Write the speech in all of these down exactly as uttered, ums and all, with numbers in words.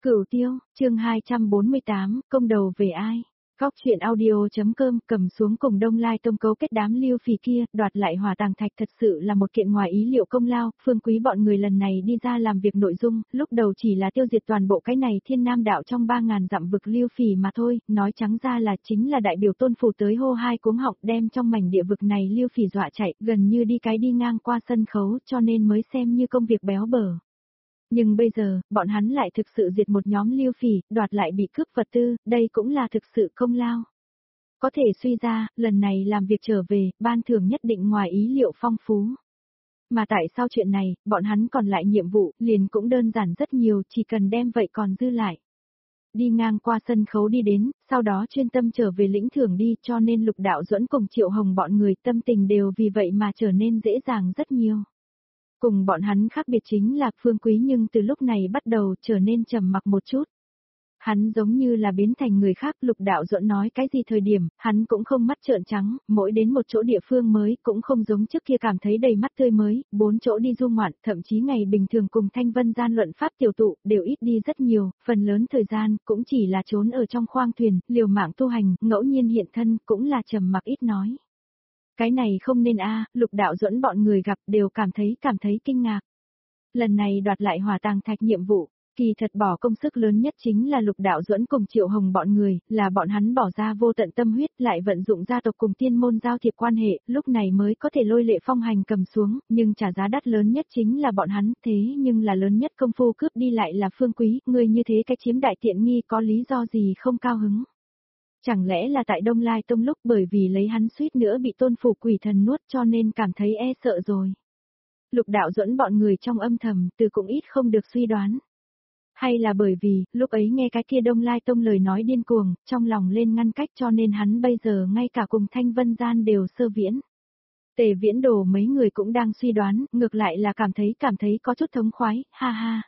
Cửu Tiêu, chương hai trăm bốn mươi tám, công đầu về ai? Góc chuyện audio.com cầm xuống cùng Đông Lai Tông cấu kết đám Liêu Phì kia, đoạt lại hỏa tàng thạch thật sự là một kiện ngoài ý liệu công lao, Phương Quý bọn người lần này đi ra làm việc nội dung, lúc đầu chỉ là tiêu diệt toàn bộ cái này thiên nam đạo trong ba ngàn dặm vực Liêu Phì mà thôi, nói trắng ra là chính là đại biểu tôn phủ tới hô hai cuống họng đem trong mảnh địa vực này Liêu Phì dọa chạy, gần như đi cái đi ngang qua sân khấu cho nên mới xem như công việc béo bở. Nhưng bây giờ, bọn hắn lại thực sự diệt một nhóm Liêu Phì, đoạt lại bị cướp vật tư, đây cũng là thực sự công lao. Có thể suy ra, lần này làm việc trở về, ban thưởng nhất định ngoài ý liệu phong phú. Mà tại sao chuyện này, bọn hắn còn lại nhiệm vụ, liền cũng đơn giản rất nhiều, chỉ cần đem vậy còn dư lại. Đi ngang qua sân khấu đi đến, sau đó chuyên tâm trở về lĩnh thưởng đi, cho nên Lục Đạo Duẫn cùng Triệu Hồng bọn người tâm tình đều vì vậy mà trở nên dễ dàng rất nhiều. Cùng bọn hắn khác biệt chính là Phương Quý nhưng từ lúc này bắt đầu trở nên trầm mặc một chút. Hắn giống như là biến thành người khác, Lục Đạo Duẫn nói cái gì thời điểm, hắn cũng không mắt trợn trắng, mỗi đến một chỗ địa phương mới cũng không giống trước kia cảm thấy đầy mắt tươi mới, bốn chỗ đi du ngoạn, thậm chí ngày bình thường cùng Thanh Vân gian luận pháp tiểu tụ, đều ít đi rất nhiều, phần lớn thời gian cũng chỉ là trốn ở trong khoang thuyền, liều mạng tu hành, ngẫu nhiên hiện thân cũng là trầm mặc ít nói. Cái này không nên a, Lục Đạo Duẫn bọn người gặp đều cảm thấy cảm thấy kinh ngạc. Lần này đoạt lại hỏa tàng thạch nhiệm vụ, kỳ thật bỏ công sức lớn nhất chính là Lục Đạo Duẫn cùng Triệu Hồng bọn người, là bọn hắn bỏ ra vô tận tâm huyết lại vận dụng gia tộc cùng tiên môn giao thiệp quan hệ, lúc này mới có thể lôi Lệ Phong hành cầm xuống, nhưng trả giá đắt lớn nhất chính là bọn hắn, thế nhưng là lớn nhất công phu cướp đi lại là Phương Quý, người như thế cái chiếm đại tiện nghi có lý do gì không cao hứng. Chẳng lẽ là tại Đông Lai Tông lúc bởi vì lấy hắn suýt nữa bị tôn phủ quỷ thần nuốt cho nên cảm thấy e sợ rồi. Lục Đạo Duẫn bọn người trong âm thầm từ cũng ít không được suy đoán. Hay là bởi vì, lúc ấy nghe cái kia Đông Lai Tông lời nói điên cuồng, trong lòng lên ngăn cách cho nên hắn bây giờ ngay cả cùng Thanh Vân gian đều sơ viễn. Tề Viễn Đồ mấy người cũng đang suy đoán, ngược lại là cảm thấy cảm thấy có chút thống khoái, ha ha.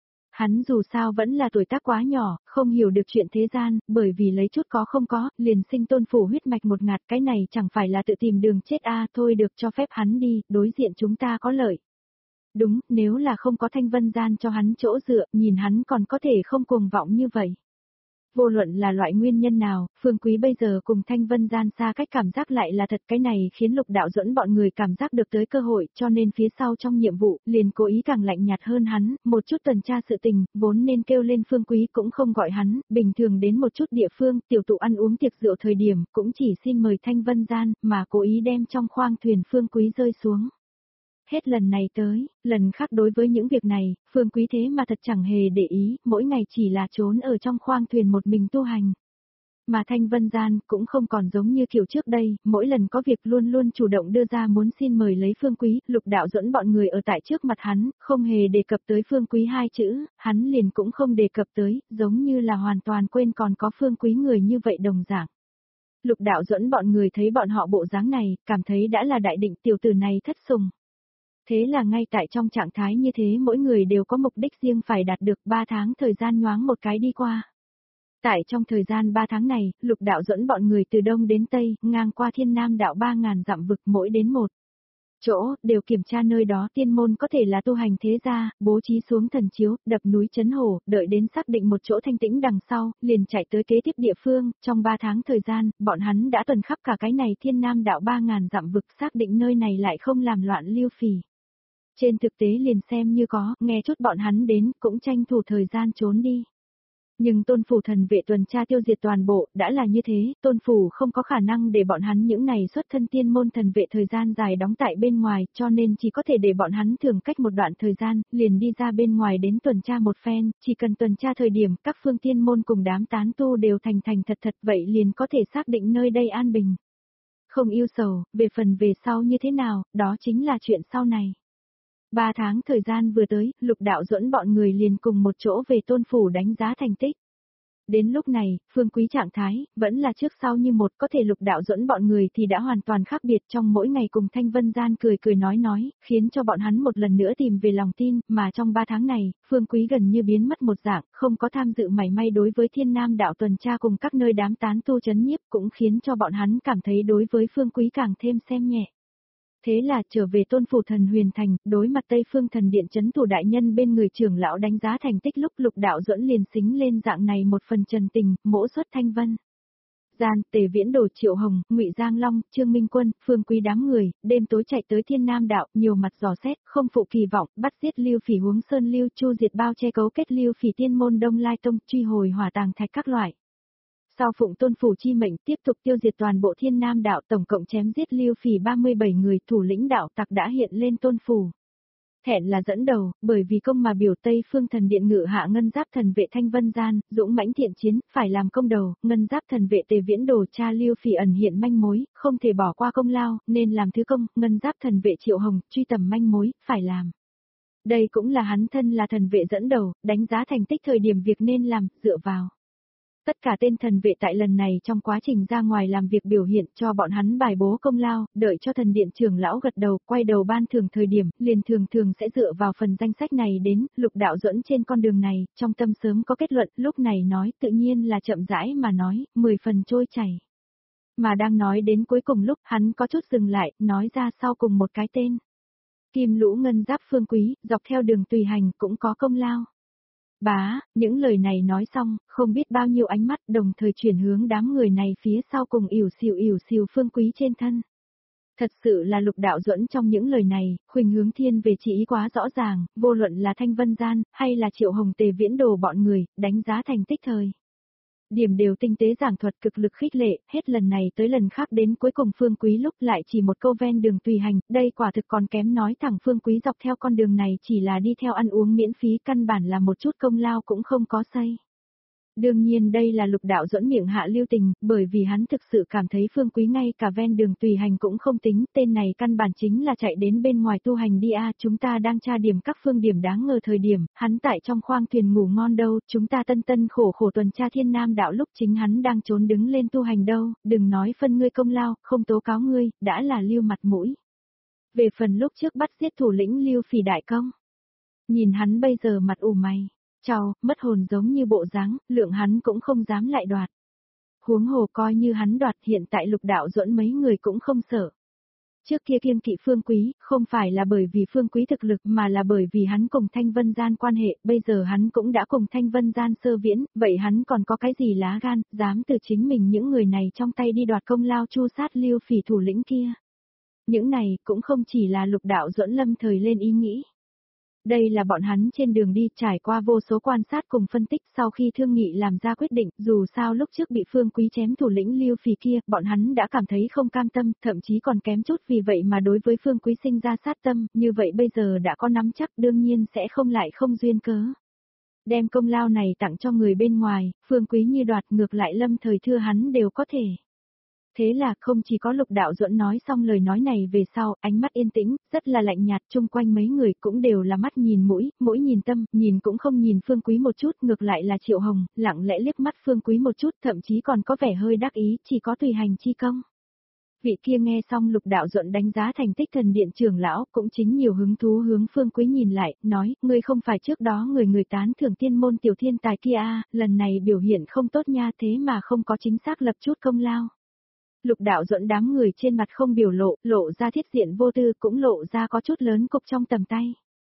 Hắn dù sao vẫn là tuổi tác quá nhỏ, không hiểu được chuyện thế gian, bởi vì lấy chút có không có, liền sinh tôn phủ huyết mạch một ngạt, cái này chẳng phải là tự tìm đường chết a, thôi được cho phép hắn đi, đối diện chúng ta có lợi. Đúng, nếu là không có Thanh Vân gian cho hắn chỗ dựa, nhìn hắn còn có thể không cuồng vọng như vậy. Vô luận là loại nguyên nhân nào, Phương Quý bây giờ cùng Thanh Vân gian xa cách cảm giác lại là thật, cái này khiến Lục Đạo Duẫn bọn người cảm giác được tới cơ hội, cho nên phía sau trong nhiệm vụ, liền cố ý càng lạnh nhạt hơn hắn, một chút tuần tra sự tình, vốn nên kêu lên Phương Quý cũng không gọi hắn, bình thường đến một chút địa phương, tiểu tụ ăn uống tiệc rượu thời điểm, cũng chỉ xin mời Thanh Vân gian, mà cố ý đem trong khoang thuyền Phương Quý rơi xuống. Hết lần này tới, lần khác đối với những việc này, Phương Quý thế mà thật chẳng hề để ý, mỗi ngày chỉ là trốn ở trong khoang thuyền một mình tu hành. Mà Thanh Vân gian cũng không còn giống như kiểu trước đây, mỗi lần có việc luôn luôn chủ động đưa ra muốn xin mời lấy Phương Quý, Lục Đạo Duẫn bọn người ở tại trước mặt hắn, không hề đề cập tới Phương Quý hai chữ, hắn liền cũng không đề cập tới, giống như là hoàn toàn quên còn có Phương Quý người như vậy đồng dạng. Lục Đạo Duẫn bọn người thấy bọn họ bộ dáng này, cảm thấy đã là đại định tiểu tử này thất sủng. Thế là ngay tại trong trạng thái như thế mỗi người đều có mục đích riêng phải đạt được ba tháng thời gian nhoáng một cái đi qua. Tại trong thời gian ba tháng này, Lục Đạo Duẫn bọn người từ đông đến tây, ngang qua thiên nam đạo ba ngàn dặm vực mỗi đến một chỗ, đều kiểm tra nơi đó tiên môn có thể là tu hành thế gia, bố trí xuống thần chiếu, đập núi chấn hổ, đợi đến xác định một chỗ thanh tĩnh đằng sau, liền chạy tới kế tiếp địa phương, trong ba tháng thời gian, bọn hắn đã tuần khắp cả cái này thiên nam đạo ba ngàn dặm vực xác định nơi này lại không làm loạn Liêu Phì. Trên thực tế liền xem như có, nghe chút bọn hắn đến, cũng tranh thủ thời gian trốn đi. Nhưng tôn phủ thần vệ tuần tra tiêu diệt toàn bộ, đã là như thế, tôn phủ không có khả năng để bọn hắn những này xuất thân tiên môn thần vệ thời gian dài đóng tại bên ngoài, cho nên chỉ có thể để bọn hắn thường cách một đoạn thời gian, liền đi ra bên ngoài đến tuần tra một phen, chỉ cần tuần tra thời điểm, các phương tiên môn cùng đám tán tu đều thành thành thật thật vậy liền có thể xác định nơi đây an bình. Không yêu sầu, về phần về sau như thế nào, đó chính là chuyện sau này. Ba tháng thời gian vừa tới, Lục Đạo Duẫn bọn người liền cùng một chỗ về tôn phủ đánh giá thành tích. Đến lúc này, Phương Quý trạng thái, vẫn là trước sau như một, có thể Lục Đạo Duẫn bọn người thì đã hoàn toàn khác biệt trong mỗi ngày cùng Thanh Vân gian cười cười nói nói, khiến cho bọn hắn một lần nữa tìm về lòng tin, mà trong ba tháng này, Phương Quý gần như biến mất một dạng, không có tham dự mảy may đối với thiên nam đạo tuần tra cùng các nơi đám tán tu chấn nhiếp cũng khiến cho bọn hắn cảm thấy đối với Phương Quý càng thêm xem nhẹ. Thế là trở về Tôn phủ thần Huyền Thành, đối mặt Tây Phương Thần Điện trấn thủ đại nhân bên người trưởng lão đánh giá thành tích lúc Lục Đạo Duẫn liền xính lên dạng này một phần trần tình, mỗ xuất thanh vân. Gian, Tề Viễn Đồ, Triệu Hồng, Ngụy Giang Long, Trương Minh Quân, Phương Quý đám người, đêm tối chạy tới Thiên Nam đạo, nhiều mặt dò xét, không phụ kỳ vọng, bắt giết Lưu Phỉ Huống Sơn Lưu Chu diệt bao che cấu kết Lưu Phỉ Tiên môn Đông Lai Tông, truy hồi hỏa tàng thạch các loại. Sau phụng Tôn phủ chi mệnh tiếp tục tiêu diệt toàn bộ Thiên Nam đạo, tổng cộng chém giết Lưu Phỉ ba mươi bảy người, thủ lĩnh đạo tặc đã hiện lên Tôn phủ. Thẹn là dẫn đầu, bởi vì công mà biểu Tây Phương Thần Điện ngự hạ Ngân Giáp Thần vệ Thanh Vân Gian, dũng mãnh thiện chiến, phải làm công đầu, Ngân Giáp Thần vệ Tề Viễn Đồ cha Lưu Phỉ ẩn hiện manh mối, không thể bỏ qua công lao, nên làm thứ công, Ngân Giáp Thần vệ Triệu Hồng, truy tầm manh mối, phải làm. Đây cũng là hắn thân là thần vệ dẫn đầu, đánh giá thành tích thời điểm việc nên làm, dựa vào. Tất cả tên thần vệ tại lần này trong quá trình ra ngoài làm việc biểu hiện cho bọn hắn bài bố công lao, đợi cho thần điện trưởng lão gật đầu, quay đầu ban thưởng thời điểm, liền thường thường sẽ dựa vào phần danh sách này đến, Lục Đạo Duẫn trên con đường này, trong tâm sớm có kết luận, lúc này nói tự nhiên là chậm rãi mà nói, mười phần trôi chảy. Mà đang nói đến cuối cùng lúc hắn có chút dừng lại, nói ra sau cùng một cái tên. Kim Lũ Ngân Giáp Phương Quý, dọc theo đường tùy hành cũng có công lao. Bá, những lời này nói xong, không biết bao nhiêu ánh mắt đồng thời chuyển hướng đám người này phía sau cùng ỉu xìu ỉu xìu Phương Quý trên thân. Thật sự là Lục Đạo Duẫn trong những lời này, khuynh hướng thiên về chỉ ý quá rõ ràng, vô luận là Thanh Vân Gian, hay là Triệu Hồng Tề Viễn Đồ bọn người, đánh giá thành tích thời. Điểm đều tinh tế giảng thuật cực lực khích lệ, hết lần này tới lần khác đến cuối cùng Phương Quý lúc lại chỉ một câu ven đường tùy hành, đây quả thực còn kém nói thẳng Phương Quý dọc theo con đường này chỉ là đi theo ăn uống miễn phí, căn bản là một chút công lao cũng không có xây. Đương nhiên đây là Lục Đạo Duẫn miệng hạ lưu tình, bởi vì hắn thực sự cảm thấy Phương Quý ngay cả ven đường tùy hành cũng không tính, tên này căn bản chính là chạy đến bên ngoài tu hành đi a, chúng ta đang tra điểm các phương điểm đáng ngờ thời điểm, hắn tại trong khoang thuyền ngủ ngon đâu, chúng ta tân tân khổ khổ tuần tra Thiên Nam đạo lúc chính hắn đang trốn đứng lên tu hành đâu, đừng nói phân ngươi công lao, không tố cáo ngươi, đã là lưu mặt mũi. Về phần lúc trước bắt giết thủ lĩnh Lưu Phỉ đại công, nhìn hắn bây giờ mặt ủ mày chào, mất hồn giống như bộ dáng, lượng hắn cũng không dám lại đoạt. Huống hồ coi như hắn đoạt, hiện tại Lục Đạo Duẫn mấy người cũng không sợ. Trước kia kiêng kỵ Phương Quý, không phải là bởi vì Phương Quý thực lực mà là bởi vì hắn cùng Thanh Vân Gian quan hệ, bây giờ hắn cũng đã cùng Thanh Vân Gian sơ viễn, vậy hắn còn có cái gì lá gan, dám từ chính mình những người này trong tay đi đoạt công lao chu sát Lưu Phỉ thủ lĩnh kia. Những này cũng không chỉ là Lục Đạo Duẫn lâm thời lên ý nghĩ. Đây là bọn hắn trên đường đi trải qua vô số quan sát cùng phân tích sau khi thương nghị làm ra quyết định, dù sao lúc trước bị Phương Quý chém thủ lĩnh Lưu Phỉ kia, bọn hắn đã cảm thấy không cam tâm, thậm chí còn kém chút vì vậy mà đối với Phương Quý sinh ra sát tâm, như vậy bây giờ đã có nắm chắc đương nhiên sẽ không lại không duyên cớ. Đem công lao này tặng cho người bên ngoài, Phương Quý như đoạt ngược lại lâm thời thưa hắn đều có thể. Thế là không chỉ có Lục Đạo Duẫn nói xong lời nói này về sau, ánh mắt yên tĩnh, rất là lạnh nhạt, chung quanh mấy người cũng đều là mắt nhìn mũi, mũi nhìn tâm, nhìn cũng không nhìn Phương Quý một chút, ngược lại là Triệu Hồng, lặng lẽ liếc mắt Phương Quý một chút, thậm chí còn có vẻ hơi đắc ý, chỉ có tùy hành chi công. Vị kia nghe xong Lục Đạo Duẫn đánh giá thành tích thần điện trưởng lão, cũng chính nhiều hứng thú hướng Phương Quý nhìn lại, nói, ngươi không phải trước đó người người tán thưởng tiên môn tiểu thiên tài kia a, lần này biểu hiện không tốt nha, thế mà không có chính xác lập chút công lao. Lục Đạo Duẫn đám người trên mặt không biểu lộ, lộ ra thiết diện vô tư, cũng lộ ra có chút lớn cục trong tầm tay.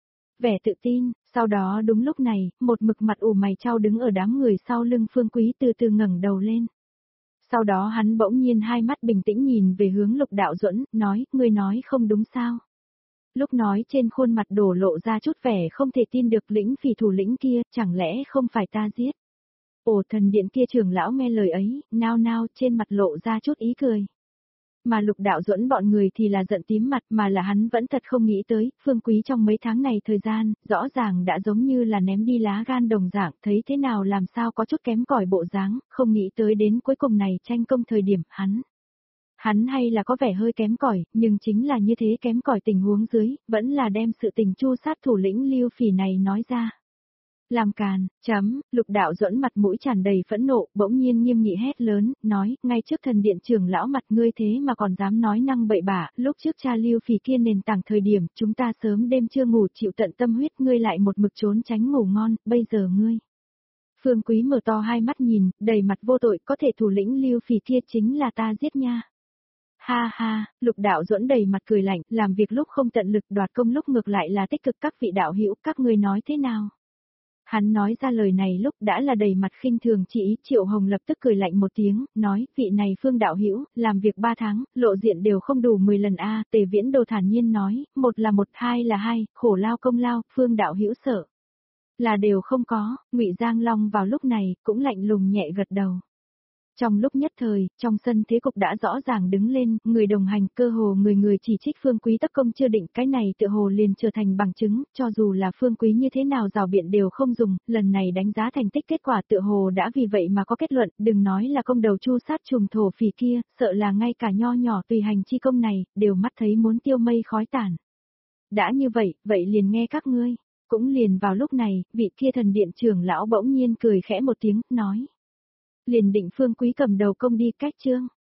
Vẻ tự tin, sau đó đúng lúc này, một mực mặt ủ mày chau đứng ở đám người sau lưng Phương Quý từ từ ngẩng đầu lên. Sau đó hắn bỗng nhiên hai mắt bình tĩnh nhìn về hướng Lục Đạo Duẫn, nói, ngươi nói không đúng sao. Lúc nói trên khuôn mặt đổ lộ ra chút vẻ không thể tin được, lĩnh Phỉ thủ lĩnh kia, chẳng lẽ không phải ta giết. Ổ thần điện kia trưởng lão nghe lời ấy, nao nao trên mặt lộ ra chút ý cười. Mà Lục Đạo Duẫn bọn người thì là giận tím mặt, mà là hắn vẫn thật không nghĩ tới, Phương Quý trong mấy tháng này thời gian, rõ ràng đã giống như là ném đi lá gan đồng dạng, thấy thế nào làm sao có chút kém cỏi bộ dáng, không nghĩ tới đến cuối cùng này tranh công thời điểm, hắn. Hắn hay là có vẻ hơi kém cỏi, nhưng chính là như thế kém cỏi tình huống dưới, vẫn là đem sự tình chu sát thủ lĩnh Lưu Phỉ này nói ra. Làm càn, chấm, Lục Đạo Duẫn mặt mũi tràn đầy phẫn nộ, bỗng nhiên nghiêm nghị hét lớn, nói, ngay trước thần điện trưởng lão mặt ngươi thế mà còn dám nói năng bậy bạ, lúc trước cha Lưu Phỉ kia nền tảng thời điểm, chúng ta sớm đêm chưa ngủ chịu tận tâm huyết, ngươi lại một mực trốn tránh ngủ ngon, bây giờ ngươi. Phương Quý mở to hai mắt nhìn, đầy mặt vô tội, có thể thủ lĩnh Lưu Phỉ kia chính là ta giết nha. Ha ha, Lục Đạo Duẫn đầy mặt cười lạnh, làm việc lúc không tận lực đoạt công lúc ngược lại là tích cực, các vị đạo hữu, các ngươi nói thế nào? Hắn nói ra lời này lúc đã là đầy mặt khinh thường chỉ ý, Triệu Hồng lập tức cười lạnh một tiếng, nói, vị này Phương đạo hữu, làm việc ba tháng, lộ diện đều không đủ mười lần a. Tề Viễn Đồ thản nhiên nói, một là một, hai là hai, khổ lao công lao, Phương đạo hữu sợ là đều không có. Ngụy Giang Long vào lúc này cũng lạnh lùng nhẹ gật đầu. Trong lúc nhất thời, trong sân thế cục đã rõ ràng đứng lên, người đồng hành, cơ hồ người người chỉ trích Phương Quý tất công chưa định, cái này tựa hồ liền trở thành bằng chứng, cho dù là Phương Quý như thế nào rào biện đều không dùng, lần này đánh giá thành tích kết quả tựa hồ đã vì vậy mà có kết luận, đừng nói là công đầu chu sát trùm thổ phỉ kia, sợ là ngay cả nho nhỏ tùy hành chi công này, đều mắt thấy muốn tiêu mây khói tàn. Đã như vậy, vậy liền nghe các ngươi. Cũng liền vào lúc này, vị kia thần điện trưởng lão bỗng nhiên cười khẽ một tiếng, nói. Liền định Phương Quý cầm đầu công đi, cách chương.